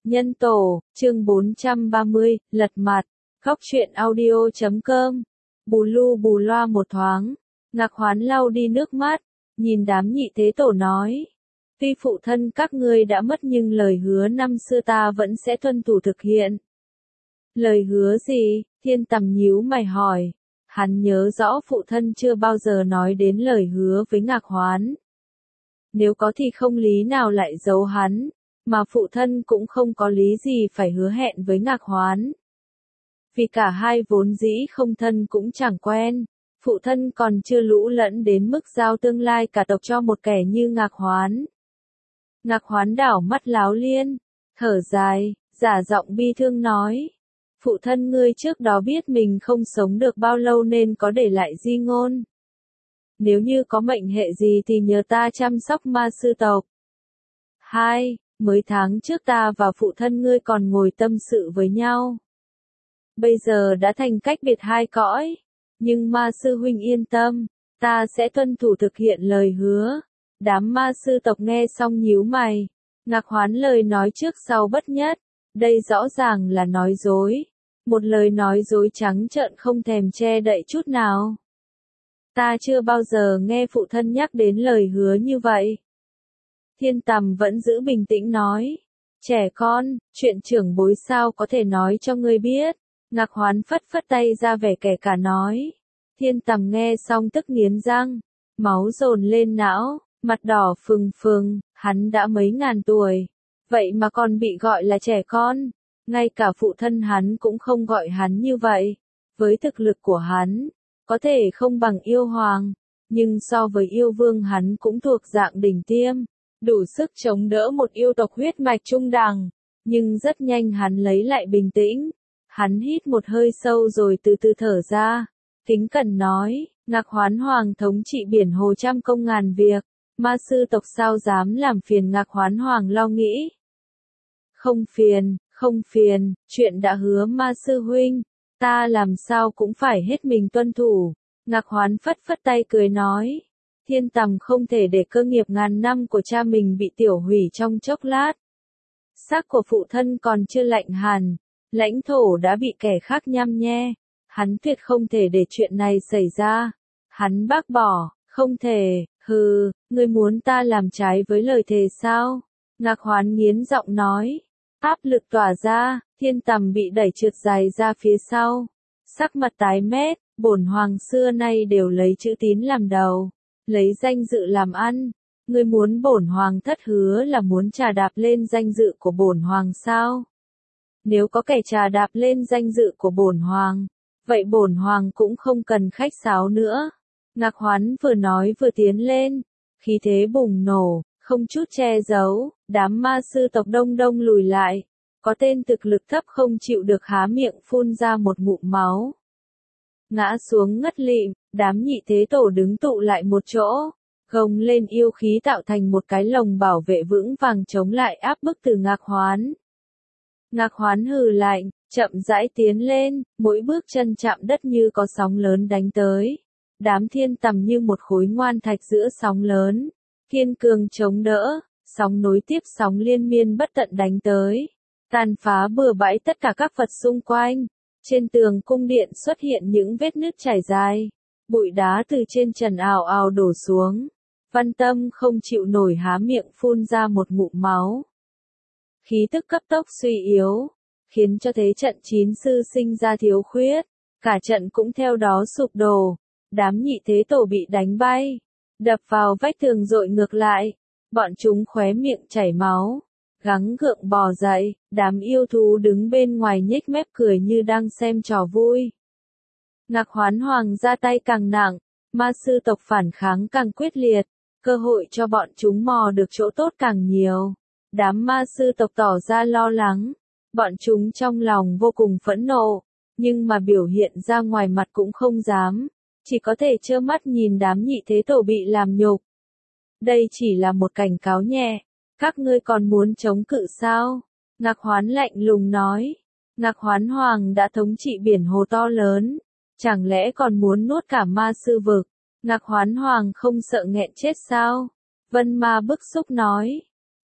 Nhân tổ, chương 430, lật mặt, góc truyện audio.com. Bù lu bù loa một thoáng, Ngạc Hoán lau đi nước mắt, nhìn đám nhị thế tổ nói. Tuy phụ thân các ngươi đã mất nhưng lời hứa năm xưa ta vẫn sẽ tuân thủ thực hiện. Lời hứa gì? Thiên Tầm nhíu mày hỏi. Hắn nhớ rõ phụ thân chưa bao giờ nói đến lời hứa với Ngạc Hoán. Nếu có thì không lý nào lại giấu hắn, mà phụ thân cũng không có lý gì phải hứa hẹn với Ngạc Hoán. Vì cả hai vốn dĩ không thân cũng chẳng quen, phụ thân còn chưa lũ lẫn đến mức giao tương lai cả tộc cho một kẻ như Ngạc Hoán. Ngạc Hoán đảo mắt láo liên, thở dài, giả giọng bi thương nói. Phụ thân ngươi trước đó biết mình không sống được bao lâu nên có để lại di ngôn. Nếu như có mệnh hệ gì thì nhờ ta chăm sóc ma sư tộc. 2. Mới tháng trước ta và phụ thân ngươi còn ngồi tâm sự với nhau. Bây giờ đã thành cách biệt hai cõi. Nhưng ma sư huynh yên tâm, ta sẽ tuân thủ thực hiện lời hứa. Đám ma sư tộc nghe xong nhíu mày. Ngạc Hoán lời nói trước sau bất nhất. Đây rõ ràng là nói dối. Một lời nói dối trắng trợn không thèm che đậy chút nào. Ta chưa bao giờ nghe phụ thân nhắc đến lời hứa như vậy. Thiên Tầm vẫn giữ bình tĩnh nói. Trẻ con, chuyện trưởng bối sao có thể nói cho ngươi biết. Ngạc Hoán phất phất tay ra vẻ kẻ cả nói. Thiên Tầm nghe xong tức nghiến răng. Máu dồn lên não, mặt đỏ phừng phừng, hắn đã mấy ngàn tuổi. Vậy mà còn bị gọi là trẻ con. Ngay cả phụ thân hắn cũng không gọi hắn như vậy. Với thực lực của hắn, có thể không bằng yêu hoàng, nhưng so với yêu vương hắn cũng thuộc dạng đỉnh tiêm, đủ sức chống đỡ một yêu tộc huyết mạch trung đẳng. Nhưng rất nhanh hắn lấy lại bình tĩnh. Hắn hít một hơi sâu rồi từ từ thở ra. Kính cẩn nói, Ngạc Hoán Hoàng thống trị biển hồ trăm công ngàn việc. Ma sư tộc sao dám làm phiền Ngạc Hoán Hoàng lo nghĩ. Không phiền, chuyện đã hứa ma sư huynh. Ta làm sao cũng phải hết mình tuân thủ. Ngạc Hoán phất phất tay cười nói. Thiên Tầm không thể để cơ nghiệp ngàn năm của cha mình bị tiểu hủy trong chốc lát. Xác của phụ thân còn chưa lạnh hẳn, lãnh thổ đã bị kẻ khác nhăm nhe. Hắn tuyệt không thể để chuyện này xảy ra. Hắn bác bỏ, không thể, ngươi muốn ta làm trái với lời thề sao? Ngạc Hoán nghiến giọng nói. Áp lực tỏa ra, Thiên Tầm bị đẩy trượt dài ra phía sau. Sắc mặt tái mét, bổn hoàng xưa nay đều lấy chữ tín làm đầu, lấy danh dự làm ăn. Ngươi muốn bổn hoàng thất hứa là muốn trà đạp lên danh dự của bổn hoàng sao? Nếu có kẻ trà đạp lên danh dự của bổn hoàng, vậy bổn hoàng cũng không cần khách sáo nữa. Ngạc Hoán vừa nói vừa tiến lên, khí thế bùng nổ, không chút che giấu, đám ma sư tộc đông đông lùi lại. Có tên thực lực thấp không chịu được há miệng phun ra một ngụm máu. Ngã xuống ngất lịm, đám nhị thế tổ đứng tụ lại một chỗ, gồng lên yêu khí tạo thành một cái lồng bảo vệ vững vàng chống lại áp bức từ Ngạc Hoán. Ngạc Hoán hừ lạnh, chậm rãi tiến lên, mỗi bước chân chạm đất như có sóng lớn đánh tới. Đám Thiên Tầm như một khối ngoan thạch giữa sóng lớn, kiên cường chống đỡ, sóng nối tiếp sóng liên miên bất tận đánh tới. Tàn phá bừa bãi tất cả các vật xung quanh. Trên tường cung điện xuất hiện những vết nứt trải dài. Bụi đá từ trên trần ào ào đổ xuống. Văn Tâm không chịu nổi há miệng phun ra một ngụm máu. Khí tức cấp tốc suy yếu, khiến cho thế trận chín sư sinh ra thiếu khuyết. Cả trận cũng theo đó sụp đổ. Đám nhị thế tổ bị đánh bay, đập vào vách tường dội ngược lại. Bọn chúng khóe miệng chảy máu, gắng gượng bò dậy. Đám yêu thú đứng bên ngoài nhếch mép cười như đang xem trò vui. Ngạc Hoán Hoàng ra tay càng nặng, ma sư tộc phản kháng càng quyết liệt, cơ hội cho bọn chúng mò được chỗ tốt càng nhiều. Đám ma sư tộc tỏ ra lo lắng, bọn chúng trong lòng vô cùng phẫn nộ, nhưng mà biểu hiện ra ngoài mặt cũng không dám, chỉ có thể trơ mắt nhìn đám nhị thế tổ bị làm nhục. Đây chỉ là một cảnh cáo nhẹ, các ngươi còn muốn chống cự sao? Ngạc Hoán lạnh lùng nói. Ngạc Hoán Hoàng đã thống trị biển hồ to lớn, chẳng lẽ còn muốn nuốt cả ma sư vực? Ngạc Hoán Hoàng không sợ nghẹn chết sao? Vân Ma bức xúc nói.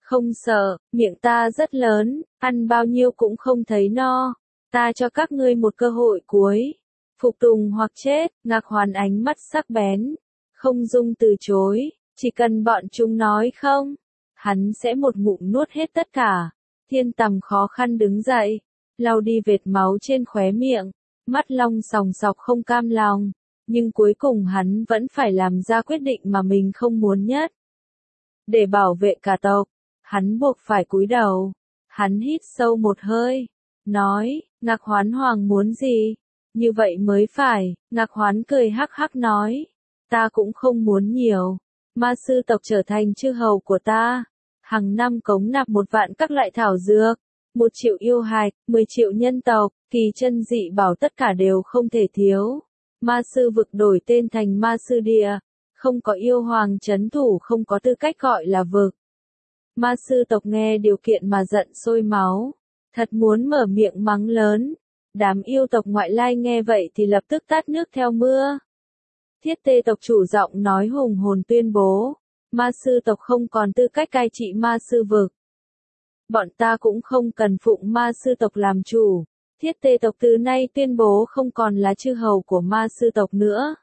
Không sợ, miệng ta rất lớn, ăn bao nhiêu cũng không thấy no. Ta cho các ngươi một cơ hội cuối. Phục tùng hoặc chết, Ngạc Hoán ánh mắt sắc bén. Không dung từ chối, chỉ cần bọn chúng nói không. Hắn sẽ một ngụm nuốt hết tất cả. Thiên Tầm khó khăn đứng dậy, lau đi vệt máu trên khóe miệng. Mắt long sòng sọc không cam lòng. Nhưng cuối cùng hắn vẫn phải làm ra quyết định mà mình không muốn nhất. Để bảo vệ cả tộc, hắn buộc phải cúi đầu. Hắn hít sâu một hơi, nói, Ngạc Hoán Hoàng muốn gì? Như vậy mới phải. Ngạc Hoán cười hắc hắc nói, ta cũng không muốn nhiều. Ma sư tộc trở thành chư hầu của ta. Hàng năm cống nạp 1 vạn các loại thảo dược, 1 triệu yêu hạch, 10 triệu nhân tộc, kỳ chân dị bảo tất cả đều không thể thiếu. Ma sư vực đổi tên thành ma sư địa. Không có yêu hoàng trấn thủ không có tư cách gọi là vực. Ma sư tộc nghe điều kiện mà giận sôi máu. Thật muốn mở miệng mắng lớn. Đám yêu tộc ngoại lai nghe vậy thì lập tức tát nước theo mưa. Thiết Tê tộc chủ giọng nói hùng hồn tuyên bố. Ma sư tộc không còn tư cách cai trị ma sư vực. Bọn ta cũng không cần phụng ma sư tộc làm chủ. Thiết Tê tộc từ nay tuyên bố không còn là chư hầu của ma sư tộc nữa.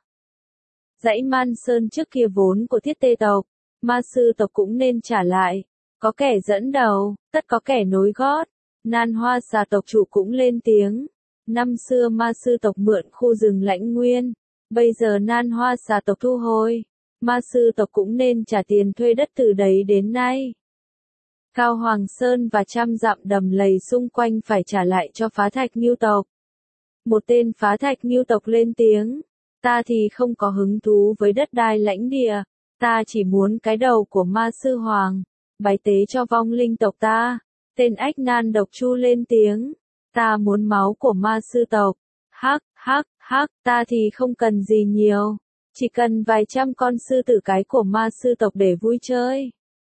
Dãy Man Sơn trước kia vốn của Thiết Tê tộc, ma sư tộc cũng nên trả lại. Có kẻ dẫn đầu, tất có kẻ nối gót. Nan Hoa Xà tộc chủ cũng lên tiếng. Năm xưa ma sư tộc mượn khu rừng Lãnh Nguyên, bây giờ Nan Hoa Xà tộc thu hồi. Ma sư tộc cũng nên trả tiền thuê đất từ đấy đến nay. Cao Hoàng Sơn và trăm dặm đầm lầy xung quanh phải trả lại cho Phá Thạch Ngưu tộc. Một tên Phá Thạch Ngưu tộc lên tiếng. Ta thì không có hứng thú với đất đai lãnh địa. Ta chỉ muốn cái đầu của ma sư hoàng. Bái tế cho vong linh tộc ta. Tên Ách Nan độc chu lên tiếng. Ta muốn máu của ma sư tộc. Hắc, hắc, hắc, ta thì không cần gì nhiều. Chỉ cần vài trăm con sư tử cái của ma sư tộc để vui chơi.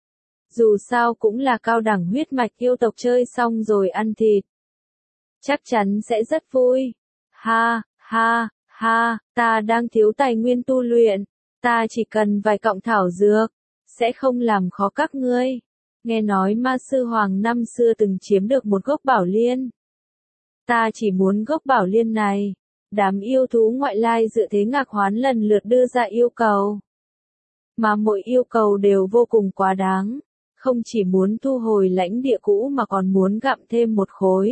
Dù sao cũng là cao đẳng huyết mạch yêu tộc chơi xong rồi ăn thịt. Chắc chắn sẽ rất vui. Ha, ha, ha, ta đang thiếu tài nguyên tu luyện. Ta chỉ cần vài cọng thảo dược. Sẽ không làm khó các ngươi. Nghe nói ma sư hoàng năm xưa từng chiếm được một gốc bảo liên. Ta chỉ muốn gốc bảo liên này. Đám yêu thú ngoại lai dựa thế Ngạc Hoán lần lượt đưa ra yêu cầu. Mà mỗi yêu cầu đều vô cùng quá đáng. Không chỉ muốn thu hồi lãnh địa cũ mà còn muốn gặm thêm một khối.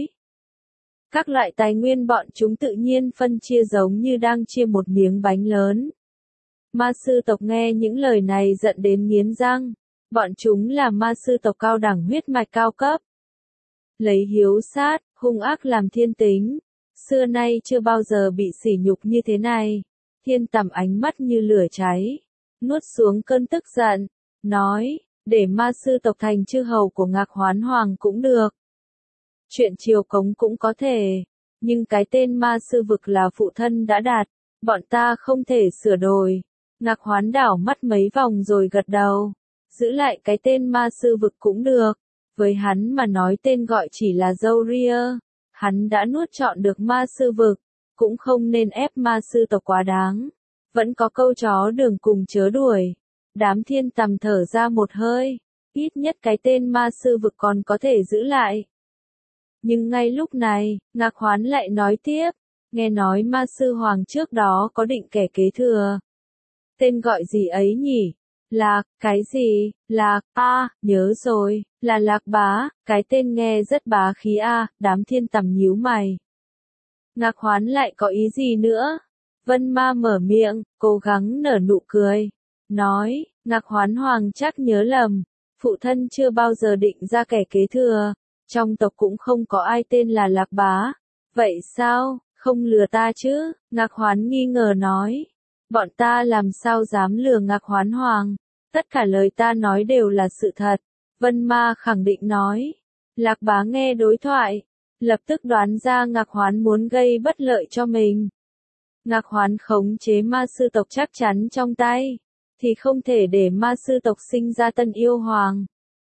Các loại tài nguyên bọn chúng tự nhiên phân chia giống như đang chia một miếng bánh lớn. Ma sư tộc nghe những lời này giận đến nghiến răng. Bọn chúng là ma sư tộc cao đẳng huyết mạch cao cấp. Lấy hiếu sát, hung ác làm thiên tính. Xưa nay chưa bao giờ bị sỉ nhục như thế này. Thiên Tầm ánh mắt như lửa cháy. Nuốt xuống cơn tức giận. Nói, để ma sư tộc thành chư hầu của Ngạc Hoán Hoàng cũng được. Chuyện triều cống cũng có thể. Nhưng cái tên ma sư vực là phụ thân đã đạt. Bọn ta không thể sửa đổi. Ngạc Hoán đảo mắt mấy vòng rồi gật đầu. Giữ lại cái tên ma sư vực cũng được. Với hắn mà nói tên gọi chỉ là dâu ria. Hắn đã nuốt trọn được ma sư vực. Cũng không nên ép ma sư tộc quá đáng. Vẫn có câu chó đường cùng chớ đuổi. Đám Thiên Tầm thở ra một hơi. Ít nhất cái tên ma sư vực còn có thể giữ lại. Nhưng ngay lúc này, Ngạc Hoán lại nói tiếp. Nghe nói ma sư hoàng trước đó có định kẻ kế thừa. Tên gọi gì ấy nhỉ? Lạc, cái gì? Lạc, nhớ rồi, là Lạc Bá, cái tên nghe rất bá khí đám Thiên Tầm nhíu mày. Ngạc Hoán lại có ý gì nữa? Vân Ma mở miệng, cố gắng nở nụ cười. Nói, Ngạc Hoán Hoàng chắc nhớ lầm. Phụ thân chưa bao giờ định ra kẻ kế thừa. Trong tộc cũng không có ai tên là Lạc Bá. Vậy sao, không lừa ta chứ? Ngạc Hoán nghi ngờ nói. Bọn ta làm sao dám lừa Ngạc Hoán Hoàng? Tất cả lời ta nói đều là sự thật. Vân Ma khẳng định nói. Lạc Bá nghe đối thoại. Lập tức đoán ra Ngạc Hoán muốn gây bất lợi cho mình. Ngạc Hoán khống chế ma sư tộc chắc chắn trong tay. Thì không thể để ma sư tộc sinh ra tân yêu hoàng.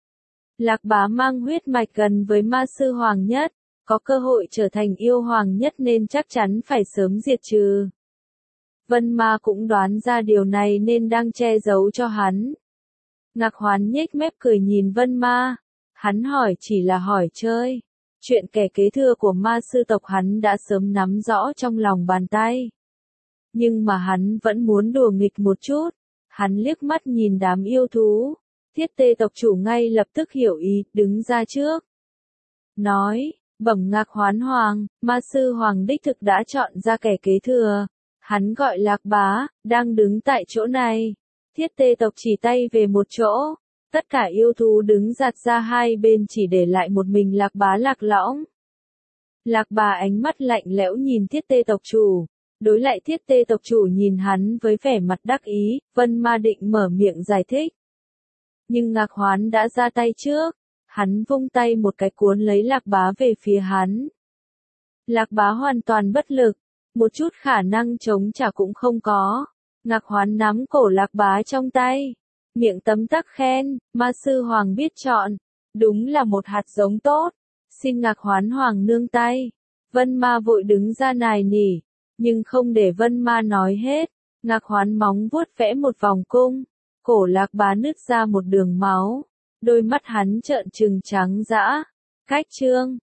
Lạc Bá mang huyết mạch gần với ma sư hoàng nhất. Có cơ hội trở thành yêu hoàng nhất nên chắc chắn phải sớm diệt trừ. Vân Ma cũng đoán ra điều này nên đang che giấu cho hắn. Ngạc Hoán nhếch mép cười nhìn Vân Ma. Hắn hỏi chỉ là hỏi chơi. Chuyện kẻ kế thừa của ma sư tộc hắn đã sớm nắm rõ trong lòng bàn tay. Nhưng mà hắn vẫn muốn đùa nghịch một chút. Hắn liếc mắt nhìn đám yêu thú. Thiết tê tộc chủ ngay lập tức hiểu ý, đứng ra trước. Nói, bẩm Ngạc Hoán Hoàng, ma sư hoàng đích thực đã chọn ra kẻ kế thừa. Hắn gọi Lạc Bá, đang đứng tại chỗ này. Thiết tê tộc chỉ tay về một chỗ. Tất cả yêu thú đứng giạt ra hai bên chỉ để lại một mình Lạc Bá Lạc Lõng. Lạc Bá ánh mắt lạnh lẽo nhìn thiết tê tộc chủ. Đối lại thiết tê tộc chủ nhìn hắn với vẻ mặt đắc ý, Vân Ma định mở miệng giải thích. Nhưng Ngạc Hoán đã ra tay trước. Hắn vung tay một cái cuốn lấy Lạc Bá về phía hắn. Lạc Bá hoàn toàn bất lực. Một chút khả năng chống trả cũng không có. Ngạc Hoán nắm cổ Lạc Bá trong tay. Miệng tấm tắc khen, ma sư hoàng biết chọn. Đúng là một hạt giống tốt. Xin Ngạc Hoán Hoàng nương tay. Vân Ma vội đứng ra nài nỉ. Nhưng không để Vân Ma nói hết. Ngạc Hoán móng vuốt vẽ một vòng cung. Cổ Lạc Bá nứt ra một đường máu. Đôi mắt hắn trợn trừng trắng dã. Cách chương